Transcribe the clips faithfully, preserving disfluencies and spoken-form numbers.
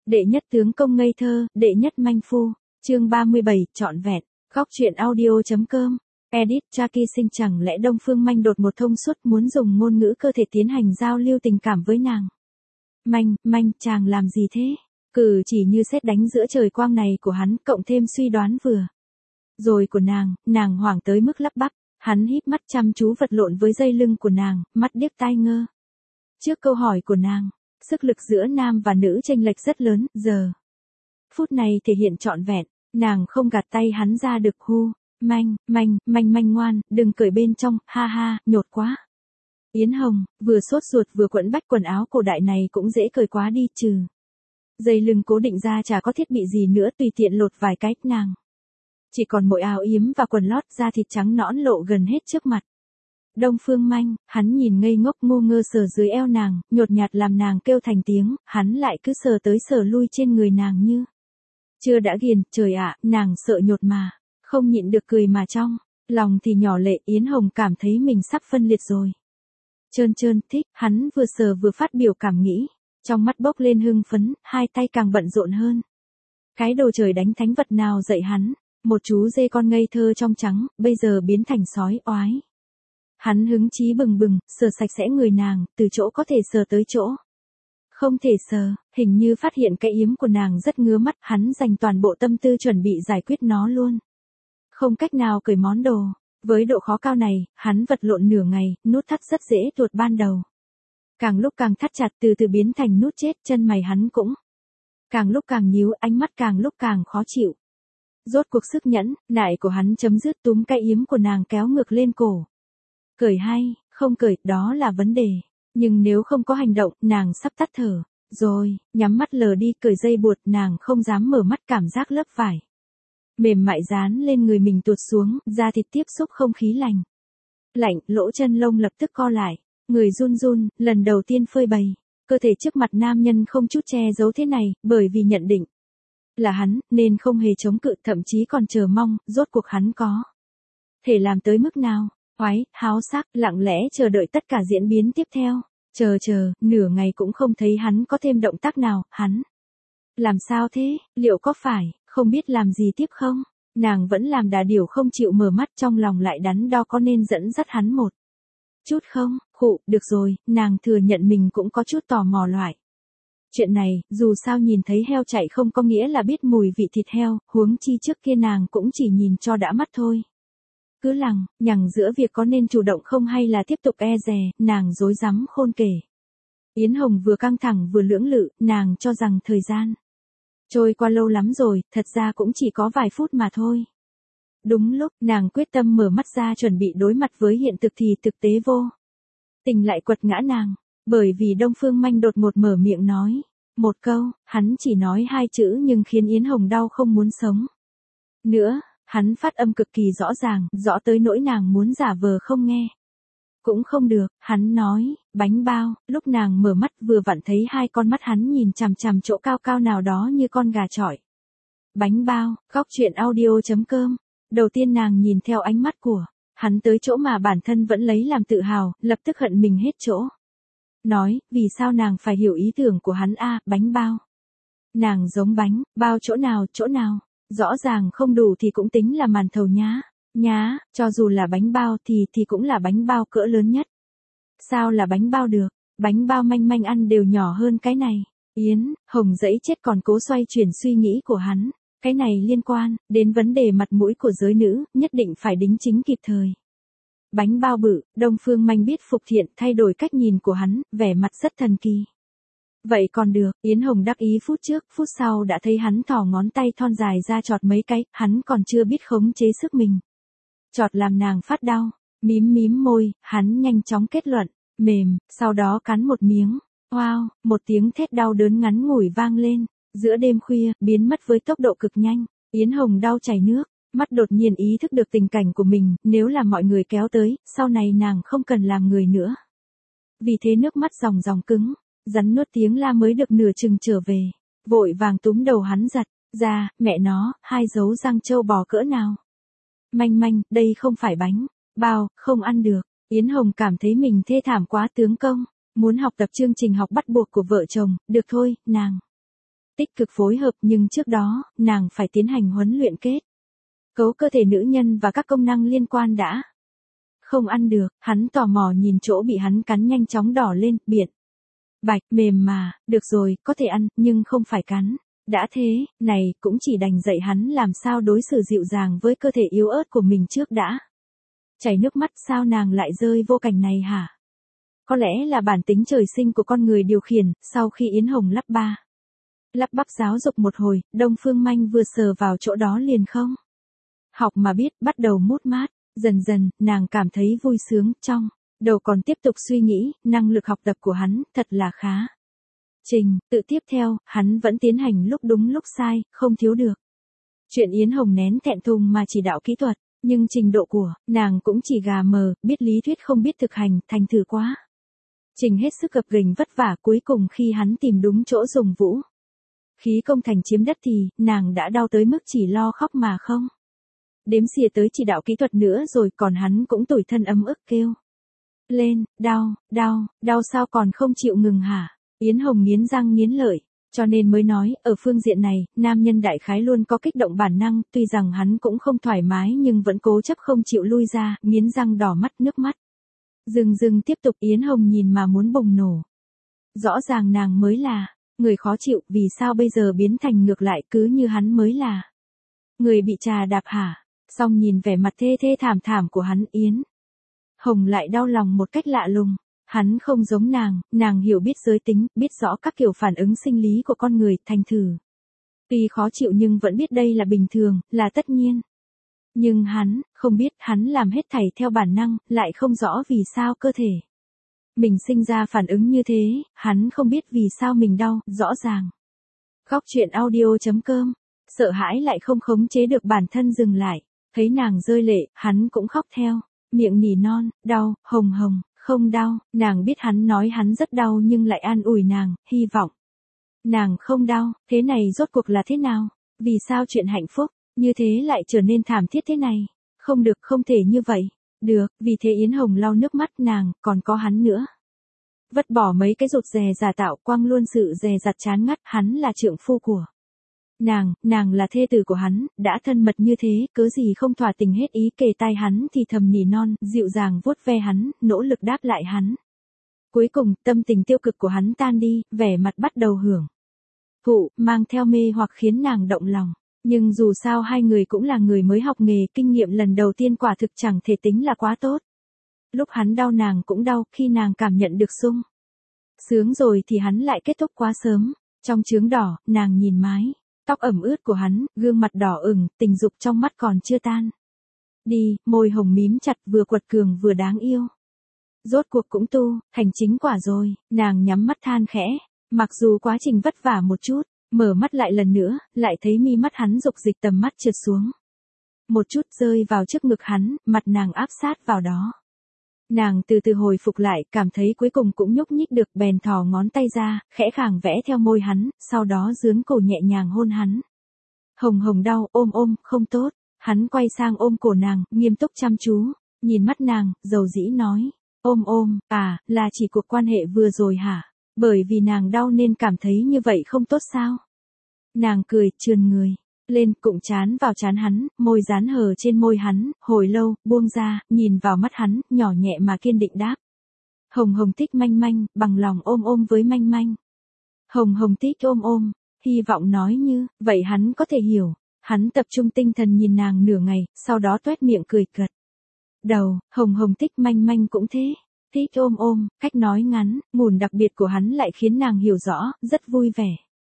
Đệ nhất tướng công ngây thơ, đệ nhất manh phu, chương ba mươi bảy, trọn vẹn, góc truyện audio.com, edit, Jackie Sinh chẳng lẽ Đông Phương Manh đột một thông suốt muốn dùng ngôn ngữ cơ thể tiến hành giao lưu tình cảm với nàng. Manh, Manh, chàng làm gì thế? Cử chỉ như sét đánh giữa trời quang này của hắn cộng thêm suy đoán vừa rồi của nàng, nàng hoảng tới mức lắp bắp, hắn híp mắt chăm chú vật lộn với dây lưng của nàng, mắt điếc tai ngơ. Trước câu hỏi của nàng, sức lực giữa nam và nữ chênh lệch rất lớn, giờ phút này thể hiện trọn vẹn, nàng không gạt tay hắn ra được. Hu, Manh, Manh, Manh Manh ngoan, đừng cởi bên trong, ha ha, nhột quá. Yến Hồng, vừa sốt ruột vừa quẫn bách quần áo cổ đại này cũng dễ cởi quá đi trừ. Dây lưng cố định ra chả có thiết bị gì nữa, tùy tiện lột vài cái, nàng chỉ còn mỗi áo yếm và quần lót, da thịt trắng nõn lộ gần hết trước mặt. Đông Phương Manh, hắn nhìn ngây ngốc ngu ngơ sờ dưới eo nàng, nhột nhạt làm nàng kêu thành tiếng, hắn lại cứ sờ tới sờ lui trên người nàng như chưa đã ghiền. Trời ạ, nàng sợ nhột mà không nhịn được cười mà trong lòng thì nhỏ lệ. Yến Hồng cảm thấy mình sắp phân liệt rồi. Trơn trơn, thích, hắn vừa sờ vừa phát biểu cảm nghĩ, trong mắt bốc lên hưng phấn, hai tay càng bận rộn hơn. Cái đồ trời đánh thánh vật nào dạy hắn, một chú dê con ngây thơ trong trắng, bây giờ biến thành sói oái. Hắn hứng chí bừng bừng, sờ sạch sẽ người nàng, từ chỗ có thể sờ tới chỗ không thể sờ, hình như phát hiện cái yếm của nàng rất ngứa mắt, hắn dành toàn bộ tâm tư chuẩn bị giải quyết nó luôn. Không cách nào cởi món đồ, với độ khó cao này, hắn vật lộn nửa ngày, nút thắt rất dễ tuột ban đầu. Càng lúc càng thắt chặt, từ từ biến thành nút chết, chân mày hắn cũng càng lúc càng nhíu, ánh mắt càng lúc càng khó chịu. Rốt cuộc sức nhẫn nại của hắn chấm dứt, túm cái yếm của nàng kéo ngược lên cổ. Cởi hay, không cởi, đó là vấn đề. Nhưng nếu không có hành động, nàng sắp tắt thở. Rồi, nhắm mắt lờ đi, cởi dây buộc, nàng không dám mở mắt, cảm giác lớp vải mềm mại dán lên người mình tuột xuống, da thịt tiếp xúc không khí lành lạnh, lỗ chân lông lập tức co lại, người run run, lần đầu tiên phơi bày cơ thể trước mặt nam nhân không chút che giấu thế này, bởi vì nhận định là hắn, nên không hề chống cự, thậm chí còn chờ mong, rốt cuộc hắn có thể làm tới mức nào. Oái, háo sắc, lặng lẽ chờ đợi tất cả diễn biến tiếp theo. Chờ chờ, nửa ngày cũng không thấy hắn có thêm động tác nào, hắn làm sao thế, liệu có phải không biết làm gì tiếp không? Nàng vẫn làm đà điểu không chịu mở mắt, trong lòng lại đắn đo có nên dẫn dắt hắn một chút không. Khụ, được rồi, nàng thừa nhận mình cũng có chút tò mò loại chuyện này, dù sao nhìn thấy heo chạy không có nghĩa là biết mùi vị thịt heo, huống chi trước kia nàng cũng chỉ nhìn cho đã mắt thôi. Cứ lằng nhằng giữa việc có nên chủ động không hay là tiếp tục e dè, nàng rối rắm khôn kể. Yến Hồng vừa căng thẳng vừa lưỡng lự, nàng cho rằng thời gian trôi qua lâu lắm rồi, thật ra cũng chỉ có vài phút mà thôi. Đúng lúc nàng quyết tâm mở mắt ra chuẩn bị đối mặt với hiện thực thì thực tế vô tình lại quật ngã nàng, bởi vì Đông Phương Manh đột ngột mở miệng nói một câu. Hắn chỉ nói hai chữ nhưng khiến Yến Hồng đau không muốn sống nữa. Hắn phát âm cực kỳ rõ ràng, rõ tới nỗi nàng muốn giả vờ không nghe cũng không được. Hắn nói, bánh bao. Lúc nàng mở mắt vừa vặn thấy hai con mắt hắn nhìn chằm chằm chỗ cao cao nào đó như con gà chọi. Bánh bao, góc truyện audio.com. Đầu tiên nàng nhìn theo ánh mắt của hắn tới chỗ mà bản thân vẫn lấy làm tự hào, lập tức hận mình hết chỗ. Nói, vì sao nàng phải hiểu ý tưởng của hắn a? À, bánh bao. Nàng giống bánh bao chỗ nào, chỗ nào? Rõ ràng không đủ thì cũng tính là màn thầu nhá. Nhá, cho dù là bánh bao thì thì cũng là bánh bao cỡ lớn nhất. Sao là bánh bao được? Bánh bao Manh Manh ăn đều nhỏ hơn cái này. Yến Hồng dẫy chết còn cố xoay chuyển suy nghĩ của hắn. Cái này liên quan đến vấn đề mặt mũi của giới nữ, nhất định phải đính chính kịp thời. Bánh bao bự, Đông Phương Manh biết phục thiện, thay đổi cách nhìn của hắn, vẻ mặt rất thần kỳ. Vậy còn được, Yến Hồng đắc ý phút trước, phút sau đã thấy hắn thò ngón tay thon dài ra chọt mấy cái, hắn còn chưa biết khống chế sức mình. Chọt làm nàng phát đau, mím mím môi, hắn nhanh chóng kết luận, mềm, sau đó cắn một miếng. Wow, một tiếng thét đau đớn ngắn ngủi vang lên, giữa đêm khuya, biến mất với tốc độ cực nhanh. Yến Hồng đau chảy nước, mắt đột nhiên ý thức được tình cảnh của mình, nếu là mọi người kéo tới, sau này nàng không cần làm người nữa. Vì thế nước mắt ròng ròng cứng. Rắn nuốt tiếng la mới được nửa chừng trở về, vội vàng túm đầu hắn giật ra, mẹ nó, hai dấu răng trâu bò cỡ nào. Manh Manh, đây không phải bánh bao, không ăn được. Yến Hồng cảm thấy mình thê thảm quá tướng công, muốn học tập chương trình học bắt buộc của vợ chồng, được thôi, nàng tích cực phối hợp nhưng trước đó, nàng phải tiến hành huấn luyện kết cấu cơ thể nữ nhân và các công năng liên quan đã. Không ăn được, hắn tò mò nhìn chỗ bị hắn cắn nhanh chóng đỏ lên, biện. Bạch, mềm mà, được rồi, có thể ăn, nhưng không phải cắn. Đã thế, này, cũng chỉ đành dạy hắn làm sao đối xử dịu dàng với cơ thể yếu ớt của mình trước đã. Chảy nước mắt sao nàng lại rơi vô cảnh này hả? Có lẽ là bản tính trời sinh của con người điều khiển, sau khi Yến Hồng lắp ba. Lắp bắp giáo dục một hồi, Đông Phương Manh vừa sờ vào chỗ đó liền không. Học mà biết, bắt đầu mút mát, dần dần, nàng cảm thấy vui sướng, trong đầu còn tiếp tục suy nghĩ, năng lực học tập của hắn, thật là khá. Trình, tự tiếp theo, hắn vẫn tiến hành lúc đúng lúc sai, không thiếu được. Chuyện Yến Hồng nén thẹn thùng mà chỉ đạo kỹ thuật, nhưng trình độ của nàng cũng chỉ gà mờ, biết lý thuyết không biết thực hành, thành thử quá. Trình hết sức gập ghềnh vất vả, cuối cùng khi hắn tìm đúng chỗ dùng vũ khí công thành chiếm đất thì, nàng đã đau tới mức chỉ lo khóc mà không đếm xỉa tới chỉ đạo kỹ thuật nữa rồi, còn hắn cũng tủi thân ấm ức kêu lên, đau, đau, đau sao còn không chịu ngừng hả? Yến Hồng nghiến răng nghiến lợi, cho nên mới nói, ở phương diện này, nam nhân đại khái luôn có kích động bản năng, tuy rằng hắn cũng không thoải mái nhưng vẫn cố chấp không chịu lui ra, nghiến răng đỏ mắt nước mắt. Dừng dừng tiếp tục, Yến Hồng nhìn mà muốn bùng nổ. Rõ ràng nàng mới là người khó chịu, vì sao bây giờ biến thành ngược lại, cứ như hắn mới là người bị trà đạp hả? Xong nhìn vẻ mặt thê thê thảm thảm của hắn, Yến Hồng lại đau lòng một cách lạ lùng. Hắn không giống nàng, nàng hiểu biết giới tính, biết rõ các kiểu phản ứng sinh lý của con người, thành thử. Tuy khó chịu nhưng vẫn biết đây là bình thường, là tất nhiên. Nhưng hắn, không biết, hắn làm hết thảy theo bản năng, lại không rõ vì sao cơ thể mình sinh ra phản ứng như thế, hắn không biết vì sao mình đau, rõ ràng. Khóc chuyện audio chấm com, sợ hãi lại không khống chế được bản thân dừng lại, thấy nàng rơi lệ, hắn cũng khóc theo, miệng nỉ non, đau, Hồng Hồng. Không đau, nàng biết hắn nói hắn rất đau nhưng lại an ủi nàng, hy vọng nàng không đau, thế này rốt cuộc là thế nào? Vì sao chuyện hạnh phúc như thế lại trở nên thảm thiết thế này? Không được, không thể như vậy. Được, vì thế Yến Hồng lau nước mắt, nàng, còn có hắn nữa. Vứt bỏ mấy cái rụt rè giả tạo, quăng luôn sự dè dặt chán ngắt, hắn là trượng phu của nàng, nàng là thê tử của hắn, đã thân mật như thế, cớ gì không thỏa tình hết ý, kề tai hắn thì thầm nỉ non, dịu dàng vuốt ve hắn, nỗ lực đáp lại hắn. Cuối cùng, tâm tình tiêu cực của hắn tan đi, vẻ mặt bắt đầu hưởng thụ, mang theo mê hoặc khiến nàng động lòng. Nhưng dù sao hai người cũng là người mới học nghề, kinh nghiệm lần đầu tiên quả thực chẳng thể tính là quá tốt. Lúc hắn đau nàng cũng đau, khi nàng cảm nhận được sung sướng rồi thì hắn lại kết thúc quá sớm. Trong chướng đỏ, nàng nhìn mái tóc ẩm ướt của hắn, gương mặt đỏ ửng, tình dục trong mắt còn chưa tan đi, môi hồng mím chặt, vừa quật cường vừa đáng yêu. Rốt cuộc cũng tu thành chính quả rồi, nàng nhắm mắt than khẽ, mặc dù quá trình vất vả một chút, mở mắt lại lần nữa, lại thấy mi mắt hắn dục dịch, tầm mắt trượt xuống một chút, rơi vào trước ngực hắn, mặt nàng áp sát vào đó. Nàng từ từ hồi phục lại, cảm thấy cuối cùng cũng nhúc nhích được, bèn thò ngón tay ra, khẽ khàng vẽ theo môi hắn, sau đó dướn cổ nhẹ nhàng hôn hắn. Hồng Hồng đau, ôm ôm, không tốt. Hắn quay sang ôm cổ nàng, nghiêm túc chăm chú, nhìn mắt nàng, dầu dĩ nói, ôm ôm, à, là chỉ cuộc quan hệ vừa rồi hả? Bởi vì nàng đau nên cảm thấy như vậy không tốt sao? Nàng cười, trườn người lên, cụng chán vào chán hắn, môi dán hờ trên môi hắn, hồi lâu, buông ra, nhìn vào mắt hắn, nhỏ nhẹ mà kiên định đáp. Hồng Hồng thích Manh Manh, bằng lòng ôm ôm với Manh Manh. Hồng Hồng thích ôm ôm, hy vọng nói như, vậy hắn có thể hiểu. Hắn tập trung tinh thần nhìn nàng nửa ngày, sau đó toét miệng cười cợt. Đầu, Hồng Hồng thích Manh Manh cũng thế. Thích ôm ôm, cách nói ngắn, ngủn đặc biệt của hắn lại khiến nàng hiểu rõ, rất vui vẻ.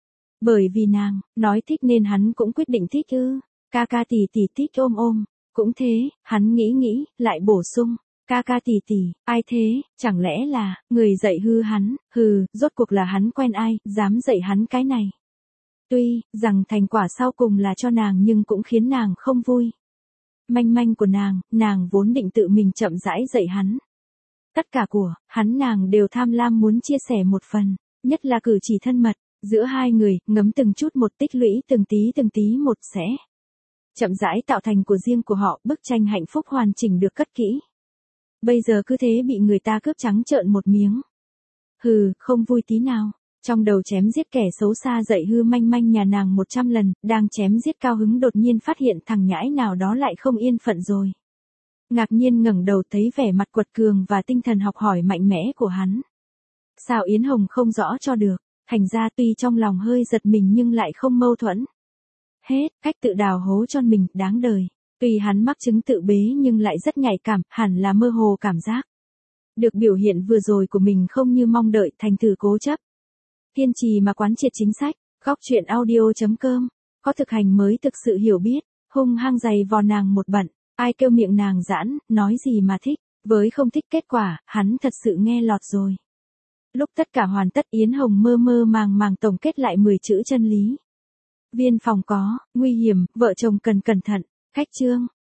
Bởi vì nàng nói thích nên hắn cũng quyết định thích ư. Ca ca tỷ tỷ thích ôm ôm. Cũng thế, hắn nghĩ nghĩ, lại bổ sung. Ca ca tỷ tỷ, ai thế, chẳng lẽ là người dạy hư hắn? Hừ, rốt cuộc là hắn quen ai, dám dạy hắn cái này. Tuy rằng thành quả sau cùng là cho nàng nhưng cũng khiến nàng không vui. Manh Manh của nàng, nàng vốn định tự mình chậm rãi dạy hắn. Tất cả của hắn nàng đều tham lam muốn chia sẻ một phần, nhất là cử chỉ thân mật giữa hai người, ngấm từng chút một, tích lũy từng tí từng tí một, sẽ chậm rãi tạo thành của riêng của họ, bức tranh hạnh phúc hoàn chỉnh được cất kỹ. Bây giờ cứ thế bị người ta cướp trắng trợn một miếng. Hừ, không vui tí nào. Trong đầu chém giết kẻ xấu xa dạy hư manh manh nhà nàng một trăm lần, đang chém giết cao hứng đột nhiên phát hiện thằng nhãi nào đó lại không yên phận rồi. Ngạc nhiên ngẩng đầu thấy vẻ mặt quật cường và tinh thần học hỏi mạnh mẽ của hắn. Sao Yến Hồng không rõ cho được, thành ra tuy trong lòng hơi giật mình nhưng lại không mâu thuẫn. Hết, cách tự đào hố cho mình, đáng đời. Tuy hắn mắc chứng tự bế nhưng lại rất nhạy cảm, hẳn là mơ hồ cảm giác. Được biểu hiện vừa rồi của mình không như mong đợi, thành thử cố chấp. Kiên trì mà quán triệt chính sách, góc truyện audio chấm com, có thực hành mới thực sự hiểu biết, hung hăng giày vò nàng một bận, ai kêu miệng nàng giãn, nói gì mà thích, với không thích kết quả, hắn thật sự nghe lọt rồi. Lúc tất cả hoàn tất Yến Hồng mơ mơ màng màng tổng kết lại mười chữ chân lý. Viên phòng có, nguy hiểm, vợ chồng cần cẩn thận, khách trương.